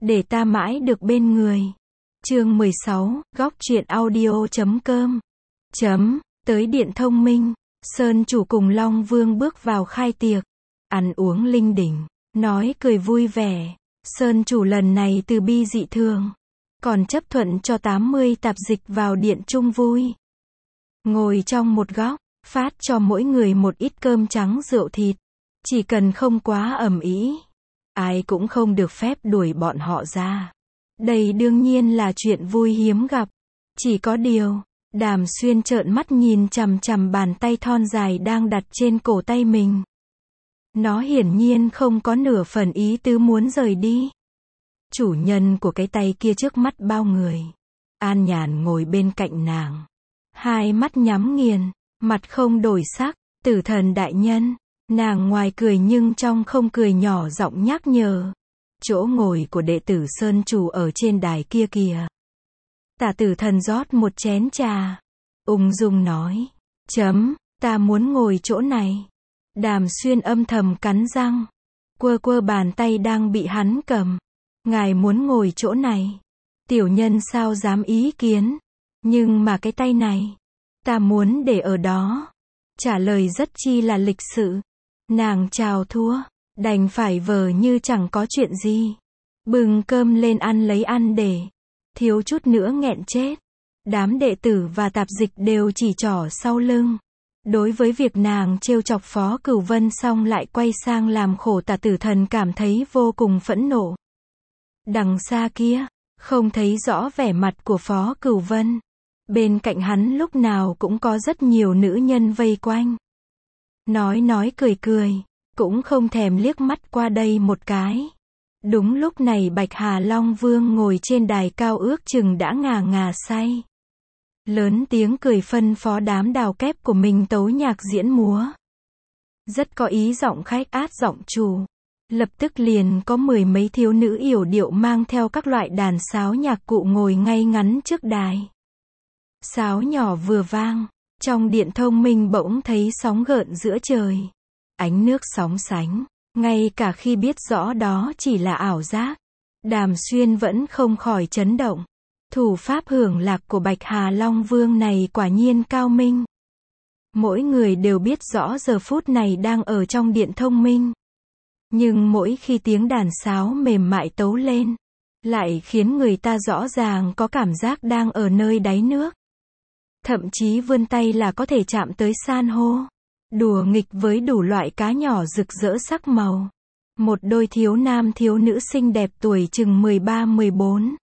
để ta mãi được bên người. Chương 16, góc truyện audio.com. Tới điện thông minh, Sơn chủ cùng Long Vương bước vào khai tiệc, ăn uống linh đình, nói cười vui vẻ. Sơn chủ lần này từ bi dị thường, còn chấp thuận cho 80 tạp dịch vào điện chung vui. Ngồi trong một góc, phát cho mỗi người một ít cơm trắng rượu thịt, chỉ cần không quá ầm ĩ, ai cũng không được phép đuổi bọn họ ra. Đây đương nhiên là chuyện vui hiếm gặp. Chỉ có điều, Đàm Xuyên trợn mắt nhìn chằm chằm bàn tay thon dài đang đặt trên cổ tay mình. Nó hiển nhiên không có nửa phần ý tứ muốn rời đi. Chủ nhân của cái tay kia trước mắt bao người, an nhàn ngồi bên cạnh nàng, hai mắt nhắm nghiền, mặt không đổi sắc. Tử Thần đại nhân. Nàng ngoài cười nhưng trong không cười, nhỏ giọng nhắc nhở. Chỗ ngồi của đệ tử Sơn chủ ở trên đài kia kìa. Tả Tử Thần rót một chén trà, ung dung nói, ta muốn ngồi chỗ này. Đàm Xuyên âm thầm cắn răng, quơ bàn tay đang bị hắn cầm. Ngài muốn ngồi chỗ này, tiểu nhân sao dám ý kiến, nhưng mà cái tay này, ta muốn để ở đó. Trả lời rất chi là lịch sự. Nàng chào thua, đành phải vờ như chẳng có chuyện gì, bưng cơm lên ăn lấy ăn để, thiếu chút nữa nghẹn chết. Đám đệ tử và tạp dịch đều chỉ trỏ sau lưng. Đối với việc nàng trêu chọc Phó Cửu Vân xong lại quay sang làm khổ Tả Tử Thần cảm thấy vô cùng phẫn nộ. Đằng xa kia, không thấy rõ vẻ mặt của Phó Cửu Vân. Bên cạnh hắn lúc nào cũng có rất nhiều nữ nhân vây quanh. Nói cười, cũng không thèm liếc mắt qua đây một cái. Đúng lúc này Bạch Hà Long Vương ngồi trên đài cao ước chừng đã ngà say. Lớn tiếng cười phân phó đám đào kép của mình tấu nhạc diễn múa. Rất có ý giọng khách át giọng chủ. Lập tức liền có mười mấy thiếu nữ yểu điệu mang theo các loại đàn sáo nhạc cụ ngồi ngay ngắn trước đài. Sáo nhỏ vừa vang, trong điện thông minh bỗng thấy sóng gợn giữa trời. Ánh nước sóng sánh, ngay cả khi biết rõ đó chỉ là ảo giác, Đàm Xuyên vẫn không khỏi chấn động. Thủ pháp hưởng lạc của Bạch Hà Long Vương này quả nhiên cao minh. Mỗi người đều biết rõ giờ phút này đang ở trong điện thông minh. Nhưng mỗi khi tiếng đàn sáo mềm mại tấu lên, lại khiến người ta rõ ràng có cảm giác đang ở nơi đáy nước. Thậm chí vươn tay là có thể chạm tới san hô. Đùa nghịch với đủ loại cá nhỏ rực rỡ sắc màu. Một đôi thiếu nam thiếu nữ xinh đẹp tuổi chừng 13-14.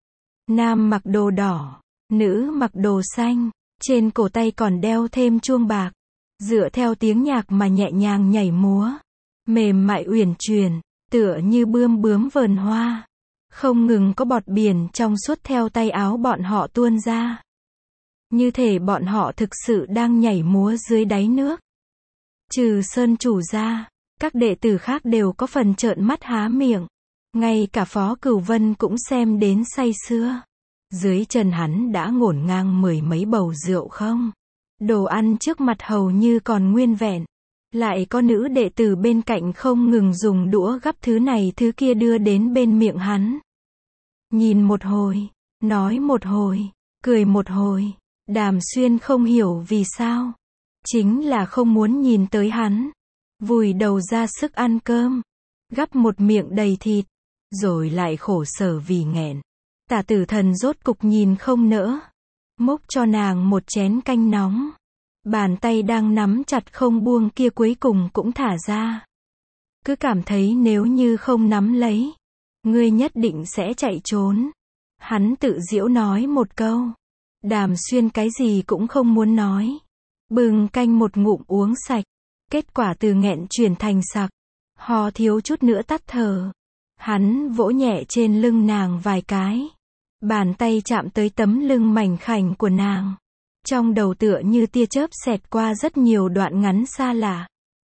Nam mặc đồ đỏ, nữ mặc đồ xanh, trên cổ tay còn đeo thêm chuông bạc. Dựa theo tiếng nhạc mà nhẹ nhàng nhảy múa. Mềm mại uyển chuyển, tựa như bươm bướm vờn hoa. Không ngừng có bọt biển trong suốt theo tay áo bọn họ tuôn ra. Như thể bọn họ thực sự đang nhảy múa dưới đáy nước. Trừ Sơn chủ ra, các đệ tử khác đều có phần trợn mắt há miệng. Ngay cả Phó Cửu Vân cũng xem đến say sưa. Dưới chân hắn đã ngổn ngang mười mấy bầu rượu không. Đồ ăn trước mặt hầu như còn nguyên vẹn. Lại có nữ đệ tử bên cạnh không ngừng dùng đũa gắp thứ này thứ kia đưa đến bên miệng hắn. Nhìn một hồi, nói một hồi, cười một hồi. Đàm Xuyên không hiểu vì sao. Chính là không muốn nhìn tới hắn. Vùi đầu ra sức ăn cơm. Gắp một miệng đầy thịt. Rồi lại khổ sở vì nghẹn. Tả Tử Thần rốt cục nhìn không nỡ. Múc cho nàng một chén canh nóng. Bàn tay đang nắm chặt không buông kia cuối cùng cũng thả ra. Cứ cảm thấy nếu như không nắm lấy, ngươi nhất định sẽ chạy trốn. Hắn tự giễu nói một câu. Đàm Xuyên cái gì cũng không muốn nói. Bừng canh một ngụm uống sạch. Kết quả từ nghẹn chuyển thành sặc. Ho thiếu chút nữa tắt thở. Hắn vỗ nhẹ trên lưng nàng vài cái. Bàn tay chạm tới tấm lưng mảnh khảnh của nàng. Trong đầu tựa như tia chớp xẹt qua rất nhiều đoạn ngắn xa lạ.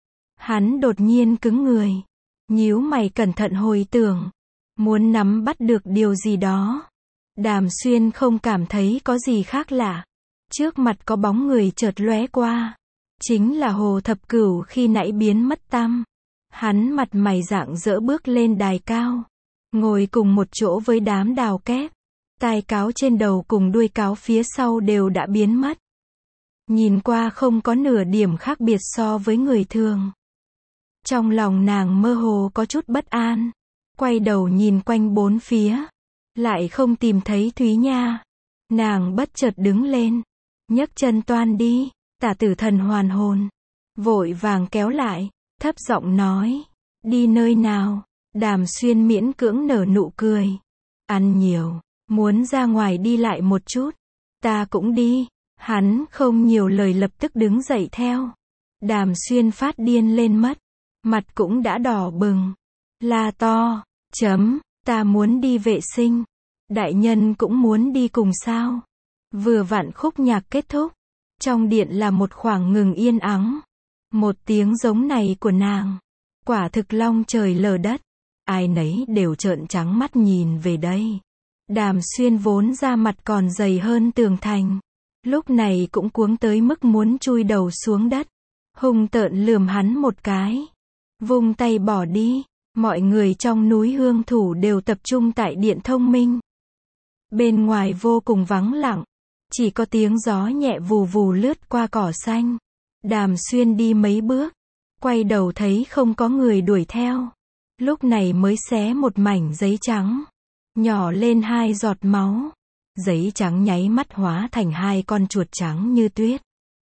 Hắn đột nhiên cứng người. Nhíu mày cẩn thận hồi tưởng. Muốn nắm bắt được điều gì đó. Đàm Xuyên không cảm thấy có gì khác lạ. Trước mặt có bóng người chợt lóe qua. Chính là Hồ Thập Cửu khi nãy biến mất tăm. Hắn mặt mày rạng rỡ bước lên đài cao. ngồi cùng một chỗ với đám đào kép. Tai cáo trên đầu cùng đuôi cáo phía sau đều đã biến mất. Nhìn qua không có nửa điểm khác biệt so với người thường. Trong lòng nàng mơ hồ có chút bất an. Quay đầu nhìn quanh bốn phía. Lại không tìm thấy Thúy Nha. Nàng bất chợt đứng lên. Nhấc chân toan đi. Tả Tử Thần hoàn hồn. Vội vàng kéo lại. Thấp giọng nói. Đi nơi nào? Đàm Xuyên miễn cưỡng nở nụ cười. Ăn nhiều. Muốn ra ngoài đi lại một chút. Ta cũng đi. Hắn không nhiều lời lập tức đứng dậy theo. Đàm Xuyên phát điên lên mất. Mặt cũng đã đỏ bừng. La to. Ta muốn đi vệ sinh. Đại nhân cũng muốn đi cùng sao? Vừa vặn khúc nhạc kết thúc. Trong điện là một khoảng ngừng yên ắng. Một tiếng giống này của nàng. Quả thực long trời lở đất. Ai nấy đều trợn trắng mắt nhìn về đây. Đàm Xuyên vốn da mặt còn dày hơn tường thành. Lúc này cũng cuống tới mức muốn chui đầu xuống đất. Hung tợn lườm hắn một cái. Vung tay bỏ đi. Mọi người trong núi Hương Thủ đều tập trung tại điện thông minh. Bên ngoài vô cùng vắng lặng. Chỉ có tiếng gió nhẹ vù vù lướt qua cỏ xanh. Đàm Xuyên đi mấy bước. Quay đầu thấy không có người đuổi theo. Lúc này mới xé một mảnh giấy trắng. Nhỏ lên 2 giọt máu. Giấy trắng nháy mắt hóa thành 2 con chuột trắng như tuyết.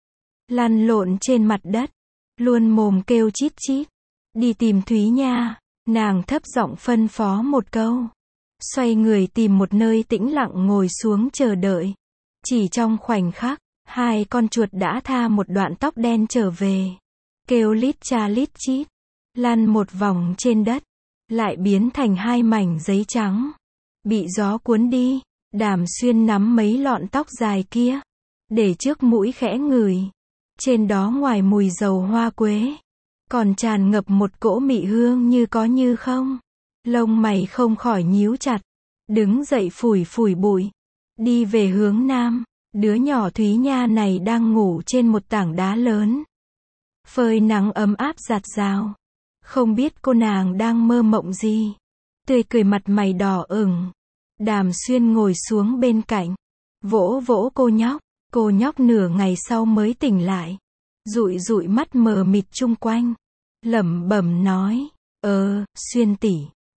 Lăn lộn trên mặt đất. Luôn mồm kêu chít chít. Đi tìm Thúy Nha. Nàng thấp giọng phân phó một câu. Xoay người tìm một nơi tĩnh lặng ngồi xuống chờ đợi. Chỉ trong khoảnh khắc, 2 con chuột đã tha một đoạn tóc đen trở về. Kêu lít cha lít chít. Lăn một vòng trên đất. Lại biến thành 2 mảnh giấy trắng. Bị gió cuốn đi. Đàm Xuyên nắm mấy lọn tóc dài kia. Để trước mũi khẽ ngửi. Trên đó ngoài mùi dầu hoa quế. Còn tràn ngập một cỗ mị hương như có như không. Lông mày không khỏi nhíu chặt. Đứng dậy phủi phủi bụi. Đi về hướng nam. Đứa nhỏ Thúy Nha này đang ngủ trên một tảng đá lớn. Phơi nắng ấm áp rạt rào. Không biết cô nàng đang mơ mộng gì. Tươi cười mặt mày đỏ ửng. Đàm Xuyên ngồi xuống bên cạnh. Vỗ vỗ cô nhóc. Cô nhóc nửa ngày sau mới tỉnh lại. Dụi dụi mắt mờ mịt chung quanh. Lẩm bẩm nói. Xuyên tỷ.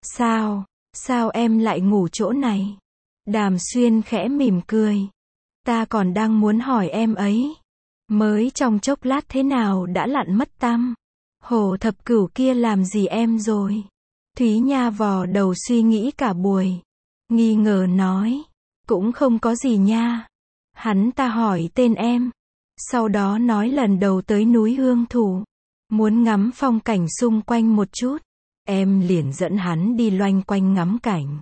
Sao em lại ngủ chỗ này? Đàm Xuyên khẽ mỉm cười. Ta còn đang muốn hỏi em ấy. Mới trong chốc lát thế nào đã lặn mất tăm. Hồ Thập Cửu kia làm gì em rồi? Thúy Nha vò đầu suy nghĩ cả buổi. Nghi ngờ nói. Cũng không có gì nha. Hắn ta hỏi tên em. Sau đó nói lần đầu tới núi Hương Thủ. Muốn ngắm phong cảnh xung quanh một chút. Em liền dẫn hắn đi loanh quanh ngắm cảnh.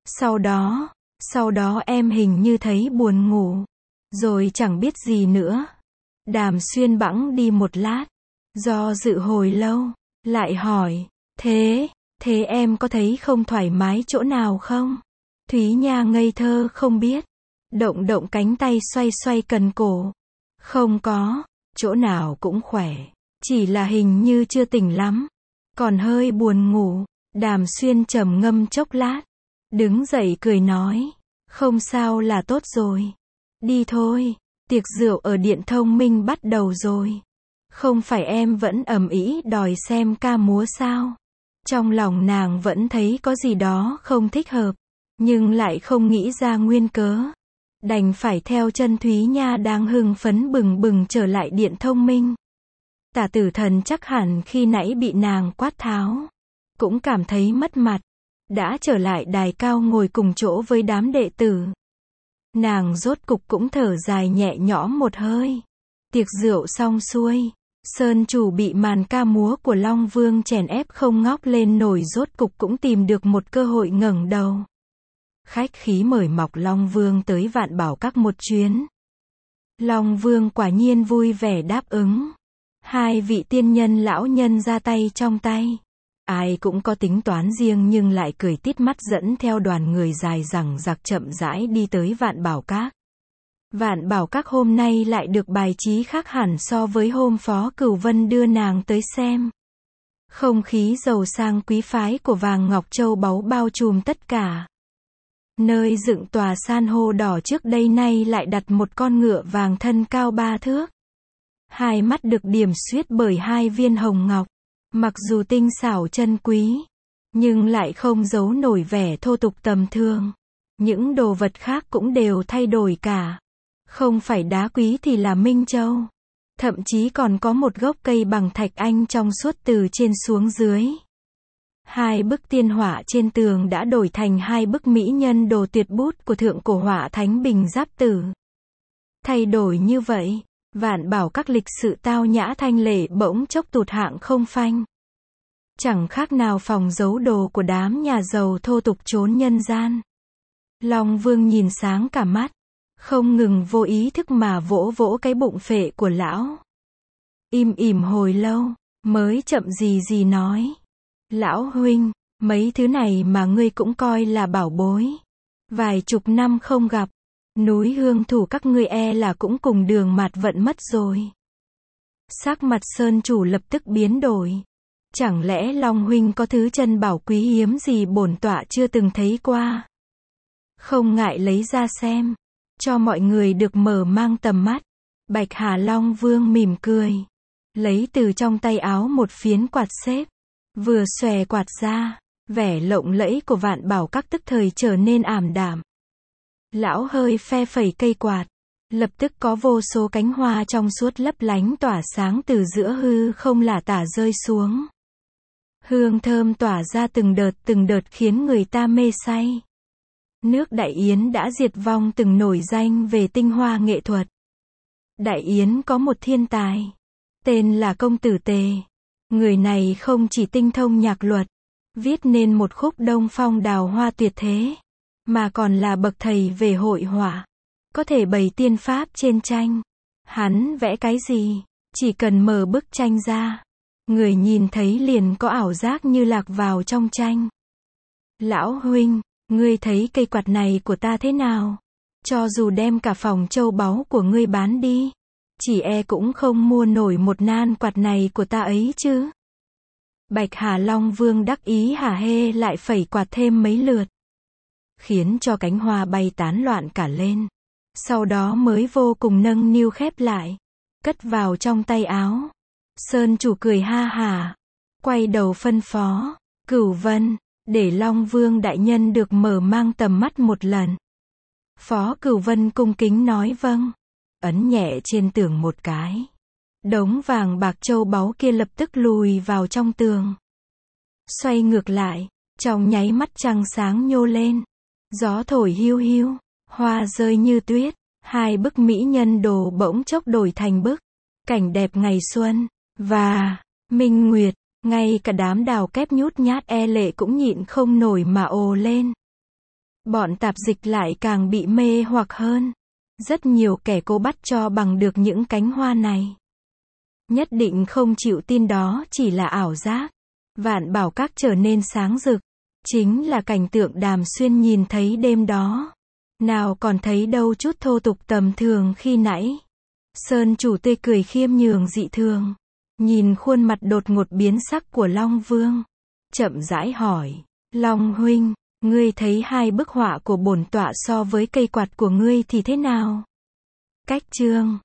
Sau đó em hình như thấy buồn ngủ. Rồi chẳng biết gì nữa. Đàm Xuyên bẵng đi một lát. Do dự hồi lâu. Lại hỏi. Thế em có thấy không thoải mái chỗ nào không? Thúy Nha ngây thơ không biết. Động cánh tay xoay xoay cần cổ. Không có. Chỗ nào cũng khỏe. Chỉ là hình như chưa tỉnh lắm. Còn hơi buồn ngủ. Đàm Xuyên trầm ngâm chốc lát. Đứng dậy cười nói. Không sao là tốt rồi. Đi thôi. Tiệc rượu ở điện thông minh bắt đầu rồi. Không phải em vẫn ầm ĩ đòi xem ca múa sao? Trong lòng nàng vẫn thấy có gì đó không thích hợp. Nhưng lại không nghĩ ra nguyên cớ. Đành phải theo chân Thúy Nha đang hưng phấn bừng bừng trở lại điện thông minh. Tả Tử Thần chắc hẳn khi nãy bị nàng quát tháo. Cũng cảm thấy mất mặt. Đã trở lại đài cao ngồi cùng chỗ với đám đệ tử. Nàng rốt cục cũng thở dài nhẹ nhõm một hơi. Tiệc rượu xong xuôi. Sơn chủ bị màn ca múa của Long Vương chèn ép không ngóc lên nổi rốt cục cũng tìm được một cơ hội ngẩng đầu. Khách khí mời mọc Long Vương tới Vạn Bảo Các một chuyến. Long Vương quả nhiên vui vẻ đáp ứng. 2 vị tiên nhân lão nhân ra tay trong tay. Ai cũng có tính toán riêng nhưng lại cười tít mắt dẫn theo đoàn người dài dằng dặc chậm rãi đi tới Vạn Bảo Các. Vạn Bảo Các hôm nay lại được bài trí khác hẳn so với hôm Phó Cửu Vân đưa nàng tới xem. Không khí giàu sang quý phái của vàng ngọc châu báu bao trùm tất cả. Nơi dựng tòa san hô đỏ trước đây nay lại đặt một con ngựa vàng thân cao 3 thước. Hai mắt được điểm xuyết bởi hai viên hồng ngọc. Mặc dù tinh xảo chân quý, nhưng lại không giấu nổi vẻ thô tục tầm thường. Những đồ vật khác cũng đều thay đổi cả. Không phải đá quý thì là minh châu. Thậm chí còn có một gốc cây bằng thạch anh trong suốt từ trên xuống dưới. Hai bức tiên họa trên tường đã đổi thành hai bức mỹ nhân đồ tuyệt bút của thượng cổ họa thánh Bình Giáp Tử. Thay đổi như vậy, Vạn Bảo Các lịch sự tao nhã thanh lệ bỗng chốc tụt hạng không phanh. Chẳng khác nào phòng giấu đồ của đám nhà giàu thô tục trốn nhân gian. Long Vương nhìn sáng cả mắt, không ngừng vô ý thức mà vỗ vỗ cái bụng phệ của lão. Im ỉm hồi lâu, mới chậm gì gì nói. Lão huynh, mấy thứ này mà ngươi cũng coi là bảo bối. Vài chục năm không gặp, núi hương thủ các ngươi e là cũng cùng đường mạt vận mất rồi. Sắc mặt Sơn chủ lập tức biến đổi. Chẳng lẽ Long huynh có thứ chân bảo quý hiếm gì bổn tọa chưa từng thấy qua? Không ngại lấy ra xem, cho mọi người được mở mang tầm mắt. Bạch Hà Long Vương mỉm cười, lấy từ trong tay áo một phiến quạt xếp, vừa xòe quạt ra, vẻ lộng lẫy của Vạn Bảo Các tức thời trở nên ảm đạm. Lão hơi phe phẩy cây quạt, lập tức có vô số cánh hoa trong suốt lấp lánh tỏa sáng từ giữa hư không lả tả rơi xuống. Hương thơm tỏa ra từng đợt khiến người ta mê say. Nước Đại Yến đã diệt vong từng nổi danh về tinh hoa nghệ thuật. Đại Yến có một thiên tài, tên là Công Tử Tề. Người này không chỉ tinh thông nhạc luật, viết nên một khúc Đông Phong đào hoa tuyệt thế, mà còn là bậc thầy về hội họa, có thể bày tiên pháp trên tranh. Hắn vẽ cái gì, chỉ cần mở bức tranh ra, người nhìn thấy liền có ảo giác như lạc vào trong tranh. Lão huynh, ngươi thấy cây quạt này của ta thế nào? Cho dù đem cả phòng châu báu của ngươi bán đi, chỉ e cũng không mua nổi một nan quạt này của ta ấy chứ. Bạch Hà Long Vương đắc ý hả hê lại phẩy quạt thêm mấy lượt, khiến cho cánh hoa bay tán loạn cả lên. Sau đó mới vô cùng nâng niu khép lại, cất vào trong tay áo. Sơn chủ cười ha hả, quay đầu phân phó, Cửu Vân, để Long Vương đại nhân được mở mang tầm mắt một lần. Phó Cửu Vân cung kính nói vâng, ấn nhẹ trên tường một cái. Đống vàng bạc châu báu kia lập tức lùi vào trong tường. Xoay ngược lại, trong nháy mắt trăng sáng nhô lên. Gió thổi hiu hiu, hoa rơi như tuyết, hai bức mỹ nhân đồ bỗng chốc đổi thành bức cảnh đẹp ngày xuân và minh nguyệt. Ngay cả đám đào kép nhút nhát e lệ cũng nhịn không nổi mà ồ lên. Bọn tạp dịch lại càng bị mê hoặc hơn. Rất nhiều kẻ cố bắt cho bằng được những cánh hoa này. Nhất định không chịu tin đó chỉ là ảo giác. Vạn Bảo Các trở nên sáng rực, chính là cảnh tượng Đàm Xuyên nhìn thấy đêm đó. Nào còn thấy đâu chút thô tục tầm thường khi nãy. Sơn chủ tươi cười khiêm nhường dị thường, nhìn khuôn mặt đột ngột biến sắc của Long Vương, chậm rãi hỏi, Long huynh, ngươi thấy hai bức họa của bổn tọa so với cây quạt của ngươi thì thế nào? Cách chương